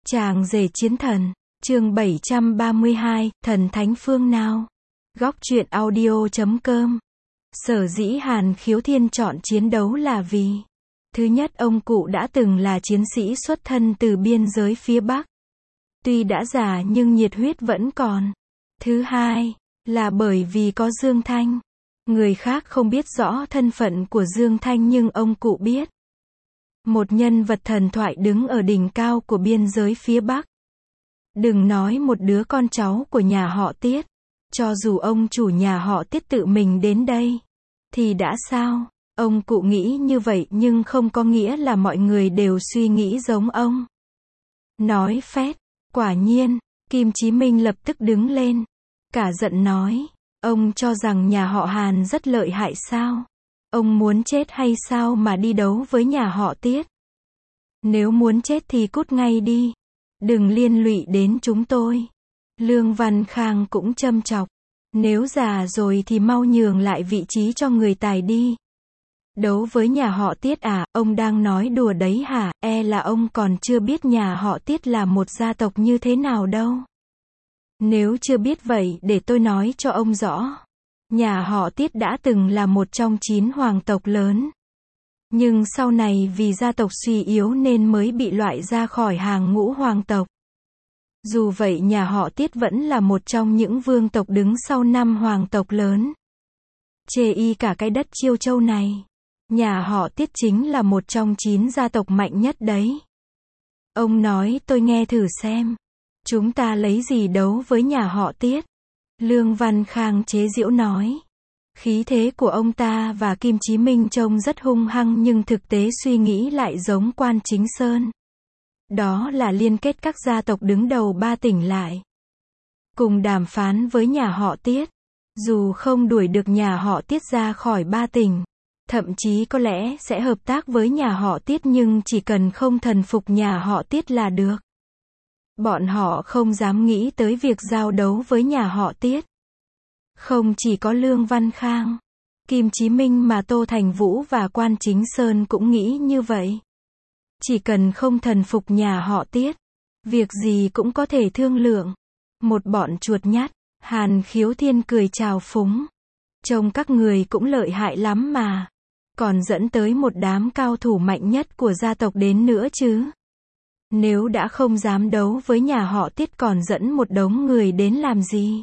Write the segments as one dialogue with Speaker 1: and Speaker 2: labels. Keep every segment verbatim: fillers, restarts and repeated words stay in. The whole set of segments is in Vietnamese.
Speaker 1: Chàng rể chiến thần, chương bảy trăm ba mươi hai, thần thánh phương nào? Góc truyện audio chấm com. Sở dĩ Hàn Khiếu Thiên chọn chiến đấu là vì: thứ nhất, ông cụ đã từng là chiến sĩ xuất thân từ biên giới phía Bắc. Tuy đã già nhưng nhiệt huyết vẫn còn. Thứ hai, là bởi vì có Dương Thanh. Người khác không biết rõ thân phận của Dương Thanh nhưng ông cụ biết. Một nhân vật thần thoại đứng ở đỉnh cao của biên giới phía Bắc. Đừng nói một đứa con cháu của nhà họ Tiết. Cho dù ông chủ nhà họ Tiết tự mình đến đây, thì đã sao? Ông cụ nghĩ như vậy nhưng không có nghĩa là mọi người đều suy nghĩ giống ông. Nói phét, quả nhiên, Kim Chí Minh lập tức đứng lên. Cả giận nói, ông cho rằng nhà họ Hàn rất lợi hại sao? Ông muốn chết hay sao mà đi đấu với nhà họ Tiết? Nếu muốn chết thì cút ngay đi. Đừng liên lụy đến chúng tôi. Lương Văn Khang cũng châm chọc. Nếu già rồi thì mau nhường lại vị trí cho người tài đi. Đấu với nhà họ Tiết à, ông đang nói đùa đấy hả? E là ông còn chưa biết nhà họ Tiết là một gia tộc như thế nào đâu. Nếu chưa biết vậy để tôi nói cho ông rõ. Nhà họ Tiết đã từng là một trong chín hoàng tộc lớn. Nhưng sau này vì gia tộc suy yếu nên mới bị loại ra khỏi hàng ngũ hoàng tộc. Dù vậy nhà họ Tiết vẫn là một trong những vương tộc đứng sau năm hoàng tộc lớn. Chê y cả cái đất Chiêu Châu này. Nhà họ Tiết chính là một trong chín gia tộc mạnh nhất đấy. Ông nói tôi nghe thử xem. Chúng ta lấy gì đấu với nhà họ Tiết? Lương Văn Khang chế giễu nói. Khí thế của ông ta và Kim Chí Minh trông rất hung hăng nhưng thực tế suy nghĩ lại giống Quan Chính Sơn. Đó là liên kết các gia tộc đứng đầu ba tỉnh lại. Cùng đàm phán với nhà họ Tiết. Dù không đuổi được nhà họ Tiết ra khỏi ba tỉnh. Thậm chí có lẽ sẽ hợp tác với nhà họ Tiết nhưng chỉ cần không thần phục nhà họ Tiết là được. Bọn họ không dám nghĩ tới việc giao đấu với nhà họ Tiết. Không chỉ có Lương Văn Khang, Kim Chí Minh mà Tô Thành Vũ và Quan Chính Sơn cũng nghĩ như vậy. Chỉ cần không thần phục nhà họ Tiết, việc gì cũng có thể thương lượng. Một bọn chuột nhắt, Hàn Khiếu Thiên cười chào phúng. Trông các người cũng lợi hại lắm mà. Còn dẫn tới một đám cao thủ mạnh nhất của gia tộc đến nữa chứ. Nếu đã không dám đấu với nhà họ Tiết còn dẫn một đống người đến làm gì?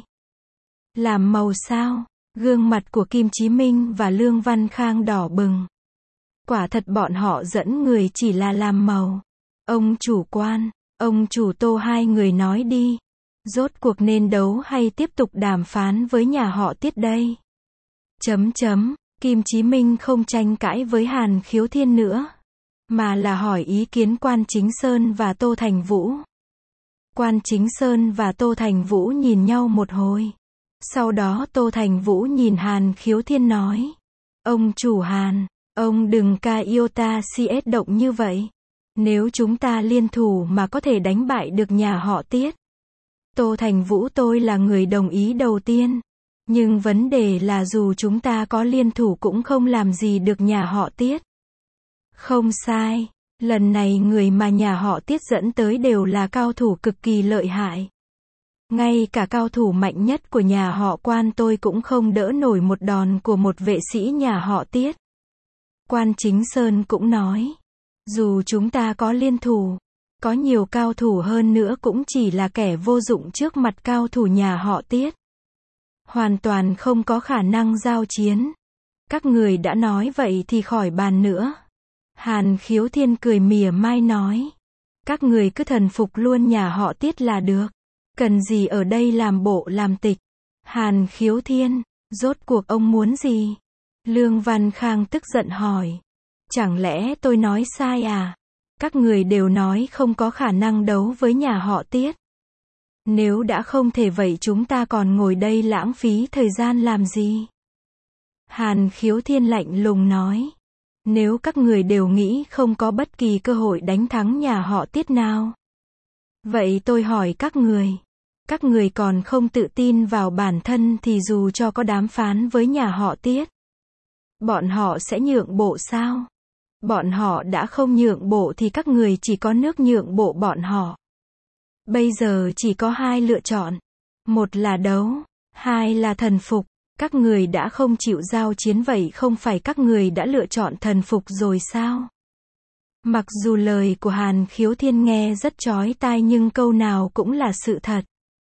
Speaker 1: Làm màu sao? Gương mặt của Kim Chí Minh và Lương Văn Khang đỏ bừng. Quả thật bọn họ dẫn người chỉ là làm màu. Ông chủ Quan, ông chủ Tô, hai người nói đi. Rốt cuộc nên đấu hay tiếp tục đàm phán với nhà họ Tiết đây? Chấm chấm, Kim Chí Minh không tranh cãi với Hàn Khiếu Thiên nữa. Mà là hỏi ý kiến Quan Chính Sơn và Tô Thành Vũ. Quan Chính Sơn và Tô Thành Vũ nhìn nhau một hồi. Sau đó Tô Thành Vũ nhìn Hàn Khiếu Thiên nói. Ông chủ Hàn, ông đừng ca iota cs động như vậy. Nếu chúng ta liên thủ mà có thể đánh bại được nhà họ Tiết. Tô Thành Vũ, tôi là người đồng ý đầu tiên. Nhưng vấn đề là dù chúng ta có liên thủ cũng không làm gì được nhà họ Tiết. Không sai, lần này người mà nhà họ Tiết dẫn tới đều là cao thủ cực kỳ lợi hại. Ngay cả cao thủ mạnh nhất của nhà họ Quan tôi cũng không đỡ nổi một đòn của một vệ sĩ nhà họ Tiết. Quan Chính Sơn cũng nói, dù chúng ta có liên thủ, có nhiều cao thủ hơn nữa cũng chỉ là kẻ vô dụng trước mặt cao thủ nhà họ Tiết. Hoàn toàn không có khả năng giao chiến. Các người đã nói vậy thì khỏi bàn nữa. Hàn Khiếu Thiên cười mỉa mai nói. Các người cứ thần phục luôn nhà họ Tiết là được. Cần gì ở đây làm bộ làm tịch. Hàn Khiếu Thiên, rốt cuộc ông muốn gì? Lương Văn Khang tức giận hỏi. Chẳng lẽ tôi nói sai à? Các người đều nói không có khả năng đấu với nhà họ Tiết. Nếu đã không thể vậy chúng ta còn ngồi đây lãng phí thời gian làm gì? Hàn Khiếu Thiên lạnh lùng nói. Nếu các người đều nghĩ không có bất kỳ cơ hội đánh thắng nhà họ Tiết nào. Vậy tôi hỏi các người. Các người còn không tự tin vào bản thân thì dù cho có đàm phán với nhà họ Tiết. Bọn họ sẽ nhượng bộ sao? Bọn họ đã không nhượng bộ thì các người chỉ có nước nhượng bộ bọn họ. Bây giờ chỉ có hai lựa chọn. Một là đấu, hai là thần phục. Các người đã không chịu giao chiến vậy không phải các người đã lựa chọn thần phục rồi sao? Mặc dù lời của Hàn Khiếu Thiên nghe rất chói tai nhưng câu nào cũng là sự thật.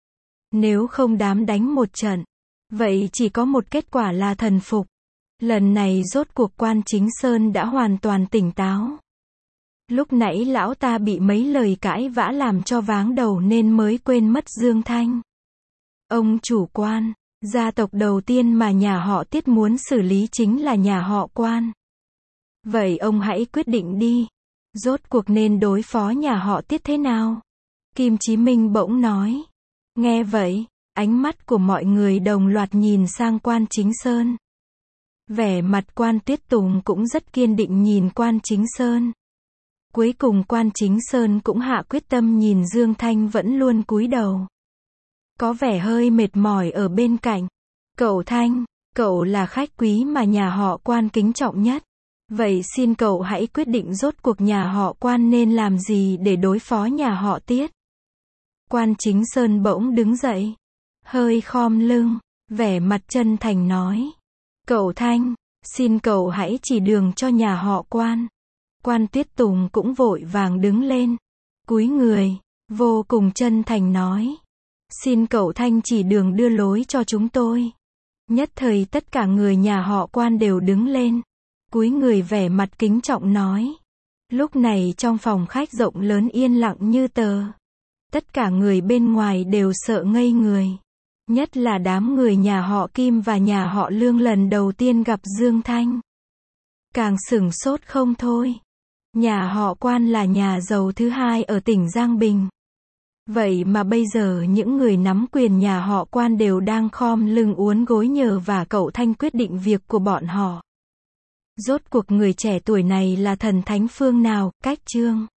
Speaker 1: Nếu không đám đánh một trận, vậy chỉ có một kết quả là thần phục. Lần này rốt cuộc Quan Chính Sơn đã hoàn toàn tỉnh táo. Lúc nãy lão ta bị mấy lời cãi vã làm cho váng đầu nên mới quên mất Dương Thanh. Ông chủ Quan, gia tộc đầu tiên mà nhà họ Tiết muốn xử lý chính là nhà họ Quan. Vậy ông hãy quyết định đi. Rốt cuộc nên đối phó nhà họ Tiết thế nào? Kim Chí Minh bỗng nói. Nghe vậy, ánh mắt của mọi người đồng loạt nhìn sang Quan Chính Sơn. Vẻ mặt Quan Tuyết Tùng cũng rất kiên định nhìn Quan Chính Sơn. Cuối cùng Quan Chính Sơn cũng hạ quyết tâm nhìn Dương Thanh vẫn luôn cúi đầu. Có vẻ hơi mệt mỏi ở bên cạnh. Cậu Thanh, cậu là khách quý mà nhà họ Quan kính trọng nhất. Vậy xin cậu hãy quyết định rốt cuộc nhà họ Quan nên làm gì để đối phó nhà họ Tiết. Quan Chính Sơn bỗng đứng dậy. Hơi khom lưng, vẻ mặt chân thành nói. Cậu Thanh, xin cậu hãy chỉ đường cho nhà họ Quan. Quan Tuyết Tùng cũng vội vàng đứng lên. Cúi người, vô cùng chân thành nói. Xin cậu Thanh chỉ đường đưa lối cho chúng tôi. Nhất thời tất cả người nhà họ Quan đều đứng lên. Cúi người vẻ mặt kính trọng nói. Lúc này trong phòng khách rộng lớn yên lặng như tờ. Tất cả người bên ngoài đều sợ ngây người. Nhất là đám người nhà họ Kim và nhà họ Lương lần đầu tiên gặp Dương Thanh. Càng sửng sốt không thôi. Nhà họ Quan là nhà giàu thứ hai ở tỉnh Giang Bình. Vậy mà bây giờ những người nắm quyền nhà họ Quan đều đang khom lưng uốn gối nhờ và cậu Thanh quyết định việc của bọn họ. Rốt cuộc người trẻ tuổi này là thần thánh phương nào? Cách chương